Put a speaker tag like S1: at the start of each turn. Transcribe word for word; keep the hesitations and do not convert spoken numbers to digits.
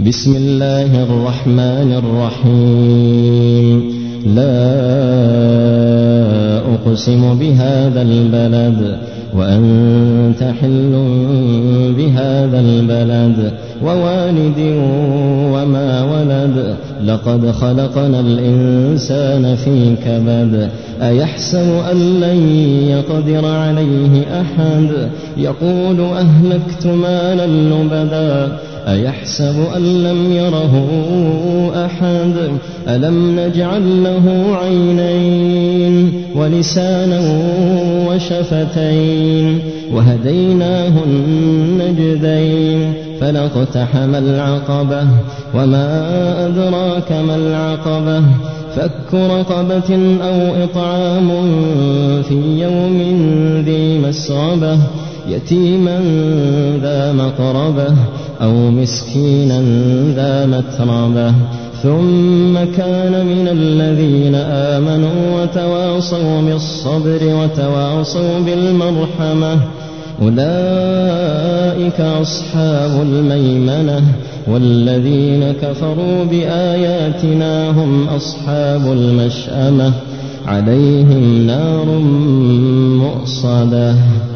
S1: بسم الله الرحمن الرحيم لا أقسم بهذا البلد وأنت حل بهذا البلد ووالد وما ولد لقد خلقنا الإنسان في كبد أيحسب أن لن يقدر عليه أحد يقول أهلكت مالا لبدا أيحسب أن لم يره أحد ألم نجعل له عينين ولسانا وشفتين وهديناه النجدين فلاقتحم العقبة وما أدراك ما العقبة فك رقبة أو إطعام في يوم ذي مسغبة يتيما ذا مقربة أو مسكينا ذا متربة ثم كان من الذين آمنوا وتواصوا بالصبر وتواصوا بالمرحمة أولئك أصحاب الميمنة والذين كفروا بآياتنا هم أصحاب المشأمة عليهم نار مؤصدة.